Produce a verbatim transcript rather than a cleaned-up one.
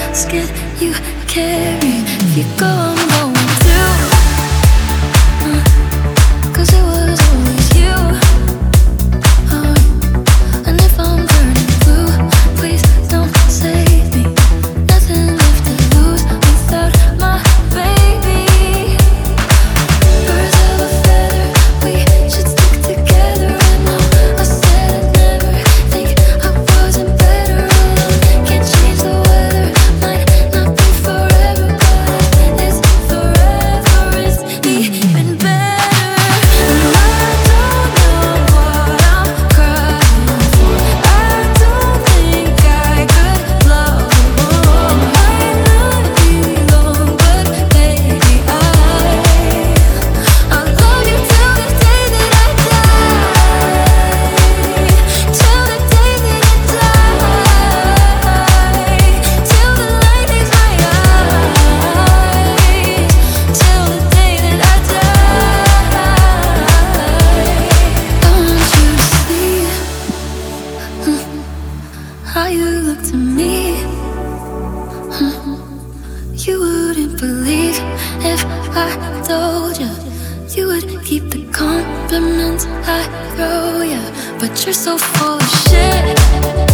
basket you carry. If you go, I'm going too. uh, Cause it was always you. uh, And if I'm turning blue, please don't save me. Nothing left to lose without my baby. Birds of a feather, we should stick together. I know I said I'd never think I wasn't better alone. Can't change the weather, might not be forever, but this forever is even better. And I don't know what I'm crying for. I don't think I could love more. Might not be long, but baby, I I'll love you till the day that I die. Till the day that I die. Till the light leaves my eyes. Till the day that I die. I want you to see how you look to me. You wouldn't believe if I told you. You would keep the compliments I throw you, but you're so full of shit.